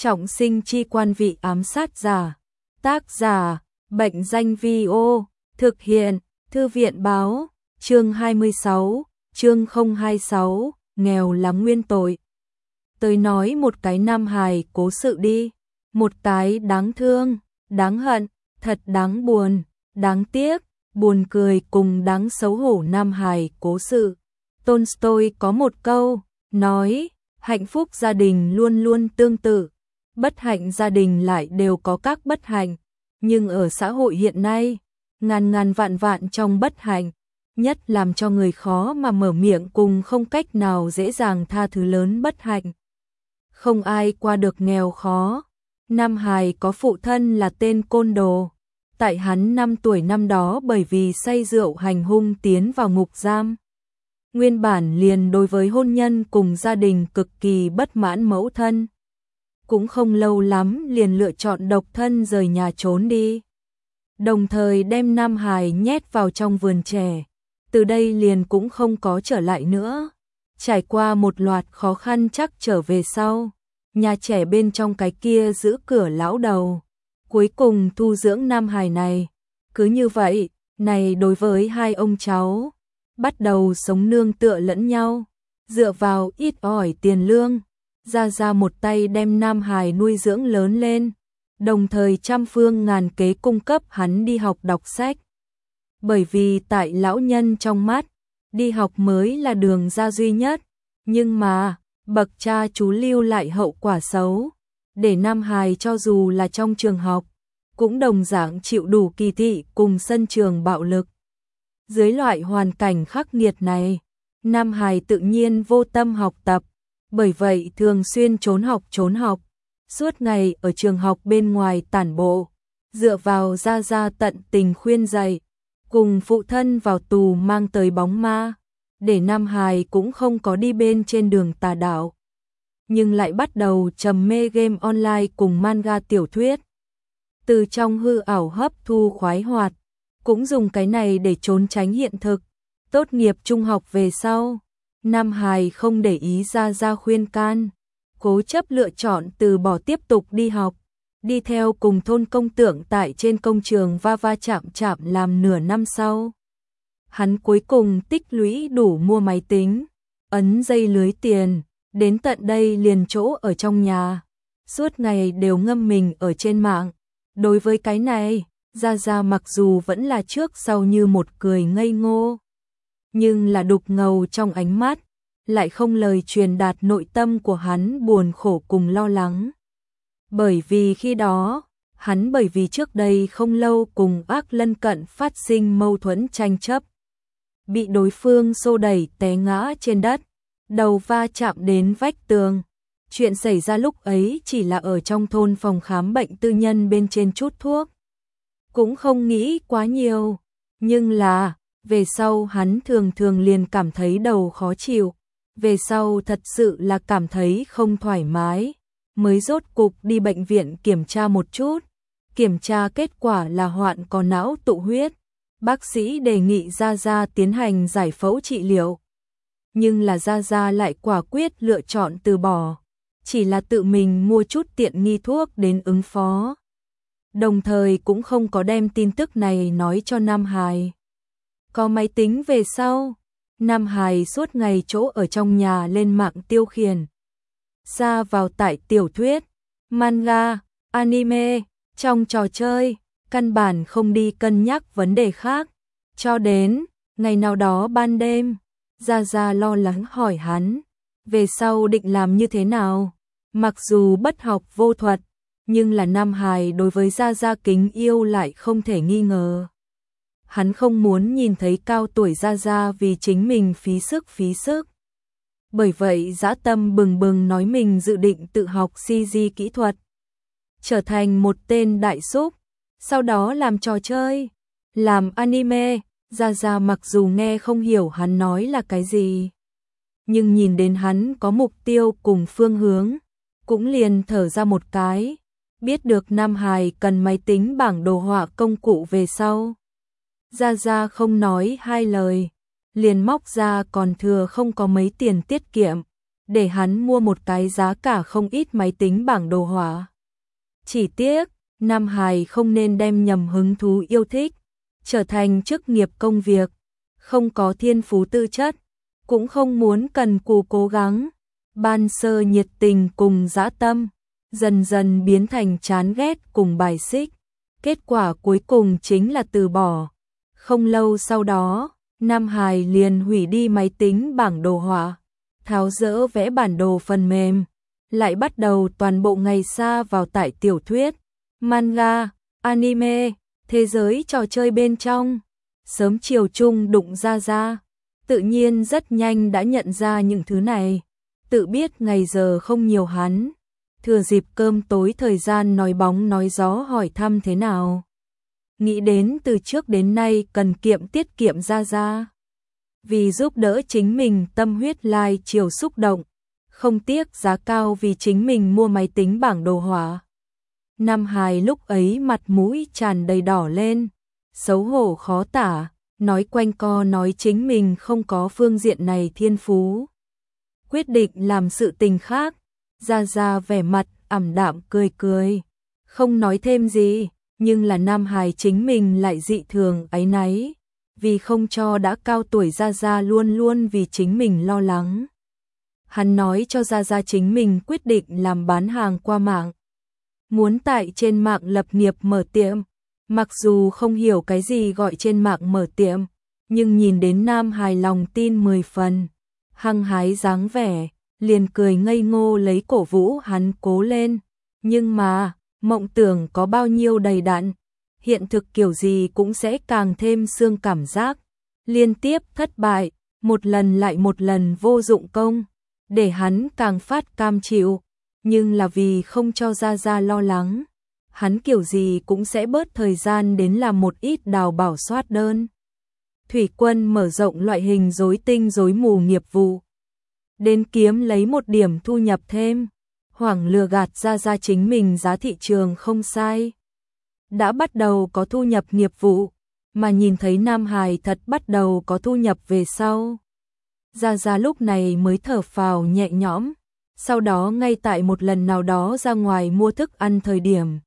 Trọng sinh chi quan vị ám sát giả. Tác giả, Bệnh danh Vi-ô, thực hiện, Thư viện báo, chương 26, chương 026, nghèo lắm nguyên tội. Tới nói một cái Nam Hải cố sự đi, một cái đáng thương, đáng hận, thật đáng buồn, đáng tiếc, buồn cười cùng đáng xấu hổ Nam Hải cố sự. Tolstoy có một câu, nói, hạnh phúc gia đình luôn luôn tương tự, bất hạnh gia đình lại đều có các bất hạnh, nhưng ở xã hội hiện nay, ngàn ngàn vạn vạn trong bất hạnh, nhất làm cho người khó mà mở miệng cùng không cách nào dễ dàng tha thứ lớn bất hạnh. Không ai qua được nghèo khó. Nam Hải có phụ thân là tên côn đồ. Tại hắn 5 tuổi năm đó bởi vì say rượu hành hung tiến vào ngục giam. Nguyên bản liền đối với hôn nhân cùng gia đình cực kỳ bất mãn mẫu thân. Cũng không lâu lắm liền lựa chọn độc thân rời nhà trốn đi. Đồng thời đem Nam Hải nhét vào trong vườn trẻ. Từ đây liền cũng không có trở lại nữa. Trải qua một loạt khó khăn chắc trở về sau. Nhà trẻ bên trong cái kia giữ cửa lão đầu. Cuối cùng thu dưỡng Nam Hải này. Cứ như vậy, này đối với hai ông cháu. Bắt đầu sống nương tựa lẫn nhau. Dựa vào ít ỏi tiền lương. Ra một tay đem Nam Hải nuôi dưỡng lớn lên. Đồng thời trăm phương ngàn kế cung cấp hắn đi học đọc sách. Bởi vì tại lão nhân trong mắt, đi học mới là đường ra duy nhất. Nhưng mà, bậc cha chú lưu lại hậu quả xấu. Để Nam Hải cho dù là trong trường học, cũng đồng dạng chịu đủ kỳ thị cùng sân trường bạo lực. Dưới loại hoàn cảnh khắc nghiệt này, Nam Hải tự nhiên vô tâm học tập. Bởi vậy thường xuyên trốn học. Suốt ngày ở trường học bên ngoài tản bộ. Dựa vào ra tận tình khuyên dạy. Cùng phụ thân vào tù mang tới bóng ma. Để Nam Hải cũng không có đi bên trên đường tà đạo. Nhưng lại bắt đầu trầm mê game online cùng manga tiểu thuyết. Từ trong hư ảo hấp thu khoái hoạt. Cũng dùng cái này để trốn tránh hiện thực. Tốt nghiệp trung học về sau. Nam Hải không để ý ra khuyên can. Cố chấp lựa chọn từ bỏ tiếp tục đi học. Đi theo cùng thôn công tượng tại trên công trường va chạm làm nửa năm sau. Hắn cuối cùng tích lũy đủ mua máy tính, ấn dây lưới tiền, đến tận đây liền chỗ ở trong nhà. Suốt ngày đều ngâm mình ở trên mạng. Đối với cái này, ra mặc dù vẫn là trước sau như một cười ngây ngô. Nhưng là đục ngầu trong ánh mắt, lại không lời truyền đạt nội tâm của hắn buồn khổ cùng lo lắng. Bởi vì khi đó, hắn bởi vì trước đây không lâu cùng ác lân cận phát sinh mâu thuẫn tranh chấp. Bị đối phương xô đẩy té ngã trên đất, đầu va chạm đến vách tường. Chuyện xảy ra lúc ấy chỉ là ở trong thôn phòng khám bệnh tư nhân bên trên chút thuốc. Cũng không nghĩ quá nhiều, nhưng là, về sau hắn thường liền cảm thấy đầu khó chịu. Về sau thật sự là cảm thấy không thoải mái, mới rốt cục đi bệnh viện kiểm tra một chút. Kiểm tra kết quả là hoạn có não tụ huyết. Bác sĩ đề nghị ra tiến hành giải phẫu trị liệu. Nhưng là ra lại quả quyết lựa chọn từ bỏ. Chỉ là tự mình mua chút tiện nghi thuốc đến ứng phó. Đồng thời cũng không có đem tin tức này nói cho Nam Hải. Có máy tính về sau, Nam Hải suốt ngày chỗ ở trong nhà lên mạng tiêu khiển. Xa vào tại tiểu thuyết, manga, anime, trong trò chơi, căn bản không đi cân nhắc vấn đề khác. Cho đến, ngày nào đó ban đêm, ra lo lắng hỏi hắn, về sau định làm như thế nào? Mặc dù bất học vô thuật, nhưng là Nam Hải đối với ra kính yêu lại không thể nghi ngờ. Hắn không muốn nhìn thấy cao tuổi ra vì chính mình phí sức. Bởi vậy dã tâm bừng nói mình dự định tự học CG kỹ thuật. Trở thành một tên đại súc, sau đó làm trò chơi, làm anime. Ra mặc dù nghe không hiểu hắn nói là cái gì. Nhưng nhìn đến hắn có mục tiêu cùng phương hướng, cũng liền thở ra một cái. Biết được Nam Hải cần máy tính bảng đồ họa công cụ về sau. Ra không nói hai lời, liền móc ra còn thừa không có mấy tiền tiết kiệm, để hắn mua một cái giá cả không ít máy tính bảng đồ họa. Chỉ tiếc, Nam Hải không nên đem nhầm hứng thú yêu thích, trở thành chức nghiệp công việc, không có thiên phú tư chất, cũng không muốn cần cù cố gắng, ban sơ nhiệt tình cùng dã tâm, dần dần biến thành chán ghét cùng bài xích, kết quả cuối cùng chính là từ bỏ. Không lâu sau đó, Nam Hải liền hủy đi máy tính bảng đồ họa, tháo dỡ vẽ bản đồ phần mềm, lại bắt đầu toàn bộ ngày sa vào tải tiểu thuyết, manga, anime, thế giới trò chơi bên trong. Sớm chiều chung đụng ra, tự nhiên rất nhanh đã nhận ra những thứ này, tự biết ngày giờ không nhiều hắn, thừa dịp cơm tối thời gian nói bóng nói gió hỏi thăm thế nào. Nghĩ đến từ trước đến nay cần kiệm tiết kiệm ra. Vì giúp đỡ chính mình tâm huyết lai chiều xúc động, không tiếc giá cao vì chính mình mua máy tính bảng đồ họa. Nam Hải lúc ấy mặt mũi tràn đầy đỏ lên, xấu hổ khó tả, nói quanh co nói chính mình không có phương diện này thiên phú. Quyết định làm sự tình khác, ra vẻ mặt ảm đạm cười, không nói thêm gì, nhưng là Nam Hải chính mình lại dị thường áy náy, vì không cho đã cao tuổi ra luôn luôn vì chính mình lo lắng. Hắn nói cho ra chính mình quyết định làm bán hàng qua mạng, muốn tại trên mạng lập nghiệp mở tiệm. Mặc dù không hiểu cái gì gọi trên mạng mở tiệm, nhưng nhìn đến Nam Hải lòng tin 10 phần, hăng hái dáng vẻ, liền cười ngây ngô lấy cổ vũ hắn cố lên. Nhưng mà, mộng tưởng có bao nhiêu đầy đặn, hiện thực kiểu gì cũng sẽ càng thêm xương cảm giác. Liên tiếp thất bại, một lần lại một lần vô dụng công, để hắn càng phát cam chịu, nhưng là vì không cho ra lo lắng. Hắn kiểu gì cũng sẽ bớt thời gian đến làm một ít đào bảo soát đơn. Thủy quân mở rộng loại hình rối tinh rối mù nghiệp vụ, đến kiếm lấy một điểm thu nhập thêm, hoảng lừa gạt ra chính mình giá thị trường không sai. Đã bắt đầu có thu nhập nghiệp vụ, mà nhìn thấy Nam Hải thật bắt đầu có thu nhập về sau. Ra lúc này mới thở phào nhẹ nhõm, sau đó ngay tại một lần nào đó ra ngoài mua thức ăn thời điểm.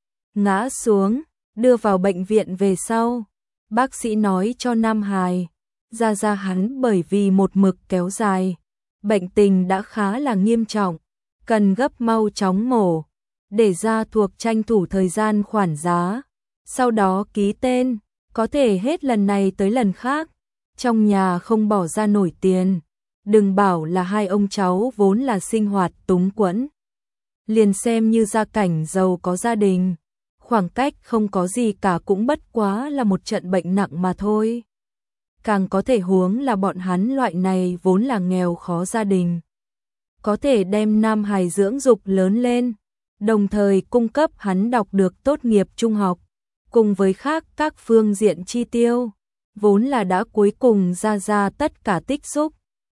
Ngã xuống, đưa vào bệnh viện về sau. Bác sĩ nói cho Nam Hải, ra hắn bởi vì một mực kéo dài, bệnh tình đã khá là nghiêm trọng, cần gấp mau chóng mổ, để ra thuộc tranh thủ thời gian khoản giá, sau đó ký tên, có thể hết lần này tới lần khác, trong nhà không bỏ ra nổi tiền, đừng bảo là hai ông cháu vốn là sinh hoạt túng quẫn. Liền xem như gia cảnh giàu có gia đình, khoảng cách không có gì cả cũng bất quá là một trận bệnh nặng mà thôi. Càng có thể huống là bọn hắn loại này vốn là nghèo khó gia đình, có thể đem Nam Hải dưỡng dục lớn lên, đồng thời cung cấp hắn đọc được tốt nghiệp trung học, cùng với khác các phương diện chi tiêu, vốn là đã cuối cùng ra tất cả tích xúc,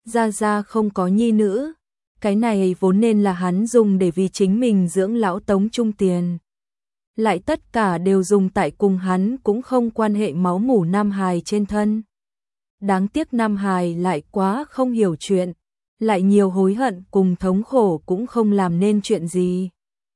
ra không có nhi nữ, cái này vốn nên là hắn dùng để vì chính mình dưỡng lão tống trung tiền. Lại tất cả đều dùng tại cùng hắn cũng không quan hệ máu mủ Nam Hải trên thân. Đáng tiếc Nam Hải lại quá không hiểu chuyện, lại nhiều hối hận cùng thống khổ cũng không làm nên chuyện gì.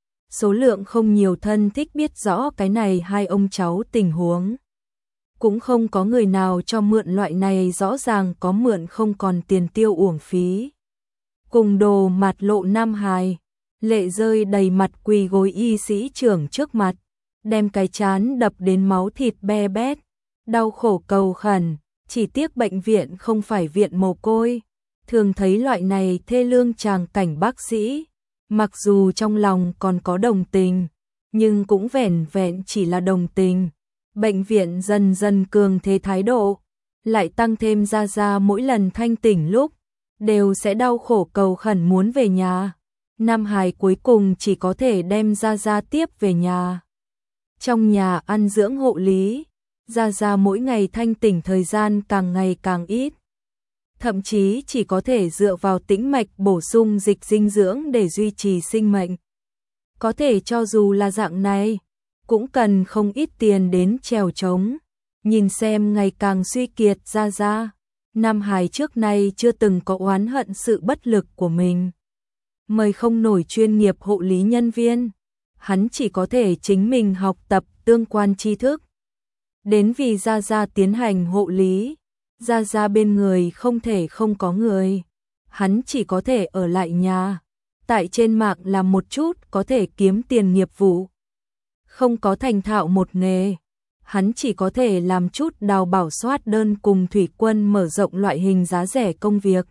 Số lượng không nhiều thân thích biết rõ cái này hai ông cháu tình huống. Cũng không có người nào cho mượn loại này rõ ràng có mượn không còn tiền tiêu uổng phí. Cùng đồ mặt lộ Nam Hải, lệ rơi đầy mặt quỳ gối y sĩ trưởng trước mặt, đem cái chán đập đến máu thịt be bét, đau khổ cầu khẩn, chỉ tiếc bệnh viện không phải viện mồ côi. Thường thấy loại này thê lương tràng cảnh bác sĩ, mặc dù trong lòng còn có đồng tình, nhưng cũng vẻn vẹn chỉ là đồng tình. Bệnh viện dần dần cường thế thái độ, lại tăng thêm ra mỗi lần thanh tỉnh lúc, đều sẽ đau khổ cầu khẩn muốn về nhà. Nam Hải cuối cùng chỉ có thể đem ra tiếp về nhà. Trong nhà ăn dưỡng hộ lý, ra mỗi ngày thanh tỉnh thời gian càng ngày càng ít. Thậm chí chỉ có thể dựa vào tĩnh mạch bổ sung dịch dinh dưỡng để duy trì sinh mệnh. Có thể cho dù là dạng này, cũng cần không ít tiền đến trèo trống. Nhìn xem ngày càng suy kiệt ra, Nam Hải trước nay chưa từng có oán hận sự bất lực của mình. Mời không nổi chuyên nghiệp hộ lý nhân viên, hắn chỉ có thể chính mình học tập tương quan tri thức. Đến vì Gia Gia tiến hành hộ lý, Gia Gia bên người không thể không có người, hắn chỉ có thể ở lại nhà, tại trên mạng làm một chút có thể kiếm tiền nghiệp vụ. Không có thành thạo một nghề, hắn chỉ có thể làm chút đào bảo soát đơn cùng thủy quân mở rộng loại hình giá rẻ công việc.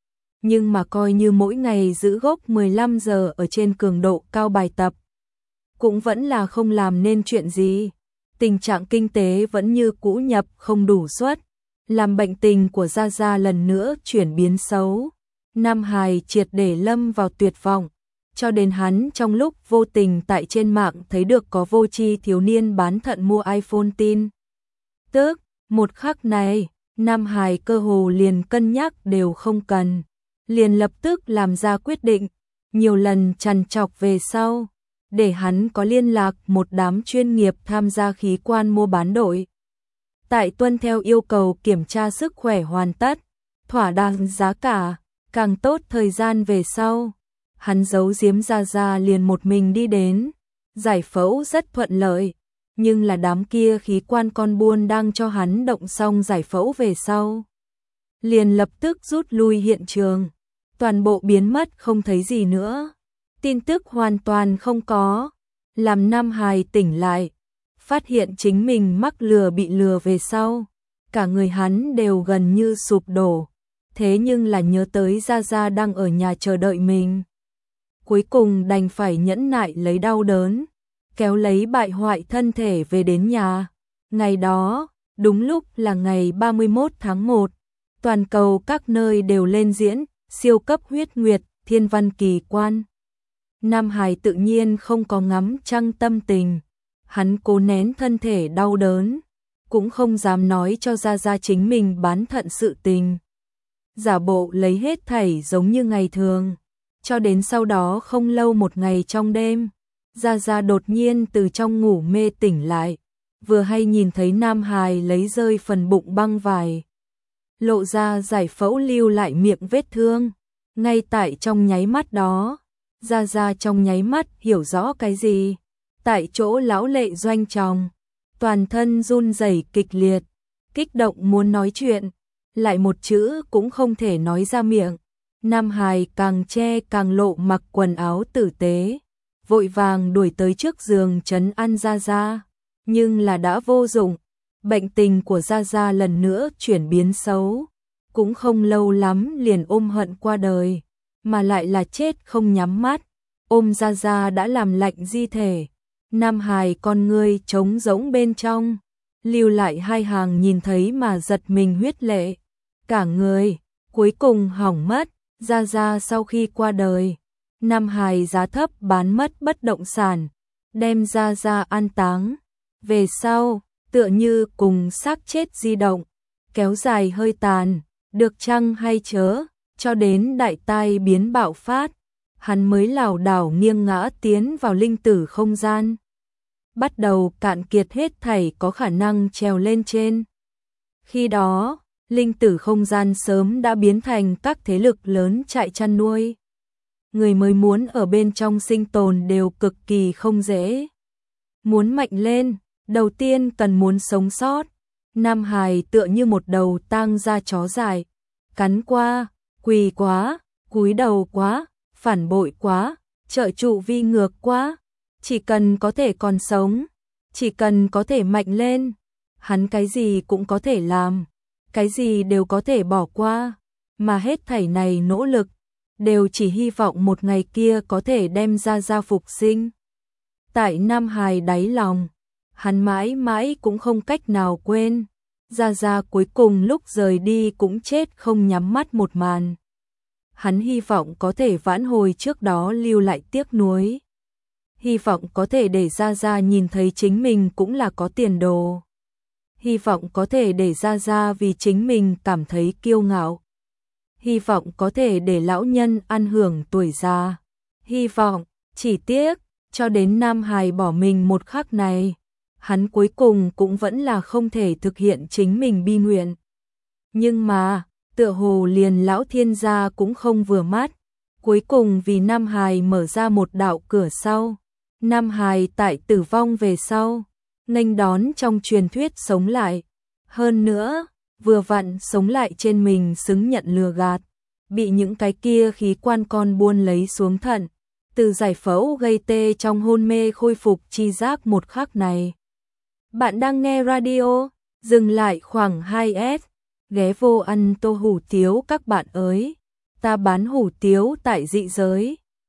Nhưng mà coi như mỗi ngày giữ gốc 15 giờ ở trên cường độ cao bài tập, cũng vẫn là không làm nên chuyện gì. Tình trạng kinh tế vẫn như cũ nhập không đủ suất, làm bệnh tình của Gia Gia lần nữa chuyển biến xấu. Nam Hải triệt để lâm vào tuyệt vọng, cho đến hắn trong lúc vô tình tại trên mạng thấy được có vô tri thiếu niên bán thận mua iPhone tin. Tức, một khắc này, Nam Hải cơ hồ liền cân nhắc đều không cần, liền lập tức làm ra quyết định, nhiều lần trằn trọc về sau, để hắn có liên lạc một đám chuyên nghiệp tham gia khí quan mua bán đội. Tại tuân theo yêu cầu kiểm tra sức khỏe hoàn tất, thỏa đáng giá cả, càng tốt thời gian về sau, hắn giấu giếm Gia Gia liền một mình đi đến, giải phẫu rất thuận lợi, nhưng là đám kia khí quan con buôn đang cho hắn động xong giải phẫu về sau, liền lập tức rút lui hiện trường, toàn bộ biến mất không thấy gì nữa. Tin tức hoàn toàn không có, làm Nam Hải tỉnh lại, phát hiện chính mình mắc lừa bị lừa về sau, cả người hắn đều gần như sụp đổ, thế nhưng là nhớ tới Gia Gia đang ở nhà chờ đợi mình. Cuối cùng đành phải nhẫn nại lấy đau đớn, kéo lấy bại hoại thân thể về đến nhà. Ngày đó, đúng lúc là ngày 31 tháng 1, toàn cầu các nơi đều lên diễn siêu cấp huyết nguyệt thiên văn kỳ quan. Nam Hải tự nhiên không có ngắm trăng tâm tình, hắn cố nén thân thể đau đớn, cũng không dám nói cho Gia Gia chính mình bán thận sự tình. Giả bộ lấy hết thảy giống như ngày thường, cho đến sau đó không lâu một ngày trong đêm, Gia Gia đột nhiên từ trong ngủ mê tỉnh lại, vừa hay nhìn thấy Nam Hải lấy rơi phần bụng băng vải, lộ ra giải phẫu lưu lại miệng vết thương. Ngay tại trong nháy mắt đó, Gia Gia trong nháy mắt hiểu rõ cái gì, tại chỗ lão lệ doanh tròng, toàn thân run rẩy kịch liệt, kích động muốn nói chuyện, lại một chữ cũng không thể nói ra miệng. Nam Hải càng che càng lộ mặc quần áo tử tế, vội vàng đuổi tới trước giường trấn an Gia Gia, nhưng là đã vô dụng, bệnh tình của Gia Gia lần nữa chuyển biến xấu, cũng không lâu lắm liền ôm hận qua đời, mà lại là chết không nhắm mắt, ôm Gia Gia đã làm lạnh di thể. Nam Hải con ngươi trống rỗng bên trong, lưu lại hai hàng nhìn thấy mà giật mình huyết lệ, cả người cuối cùng hỏng mất. Gia Gia sau khi qua đời, Nam Hải giá thấp bán mất bất động sản, đem Gia Gia an táng, về sau tựa như cùng xác chết di động, kéo dài hơi tàn, được chăng hay chớ, cho đến đại tai biến bạo phát, hắn mới lảo đảo nghiêng ngã tiến vào linh tử không gian, bắt đầu cạn kiệt hết thảy có khả năng trèo lên trên. Khi đó, linh tử không gian sớm đã biến thành các thế lực lớn trại chăn nuôi. Người mới muốn ở bên trong sinh tồn đều cực kỳ không dễ. Muốn mạnh lên, đầu tiên cần muốn sống sót. Nam Hải tựa như một đầu tang ra chó dại, cắn qua, quỳ quá, cúi đầu quá, phản bội quá, trợ trụ vi ngược quá, chỉ cần có thể còn sống, chỉ cần có thể mạnh lên, hắn cái gì cũng có thể làm, cái gì đều có thể bỏ qua, mà hết thảy này nỗ lực, đều chỉ hy vọng một ngày kia có thể đem Gia Gia phục sinh. Tại Nam Hải đáy lòng, hắn mãi mãi cũng không cách nào quên, Gia Gia cuối cùng lúc rời đi cũng chết không nhắm mắt một màn. Hắn hy vọng có thể vãn hồi trước đó lưu lại tiếc nuối. Hy vọng có thể để Gia Gia nhìn thấy chính mình cũng là có tiền đồ. Hy vọng có thể để Gia Gia vì chính mình cảm thấy kiêu ngạo. Hy vọng có thể để lão nhân ăn hưởng tuổi già. Hy vọng, chỉ tiếc, cho đến Nam Hải bỏ mình một khắc này, hắn cuối cùng cũng vẫn là không thể thực hiện chính mình bi nguyện. Nhưng mà, tựa hồ liền lão thiên gia cũng không vừa mắt. Cuối cùng vì Nam Hải mở ra một đạo cửa sau. Nam Hải tại tử vong về sau, nghênh đón trong truyền thuyết sống lại. Hơn nữa, vừa vặn sống lại trên mình xứng nhận lừa gạt, bị những cái kia khí quan con buôn lấy xuống thận, từ giải phẫu gây tê trong hôn mê khôi phục chi giác một khắc này. Bạn đang nghe radio, dừng lại khoảng 2S, ghé vô ăn tô hủ tiếu các bạn ơi. Ta bán hủ tiếu tại dị giới.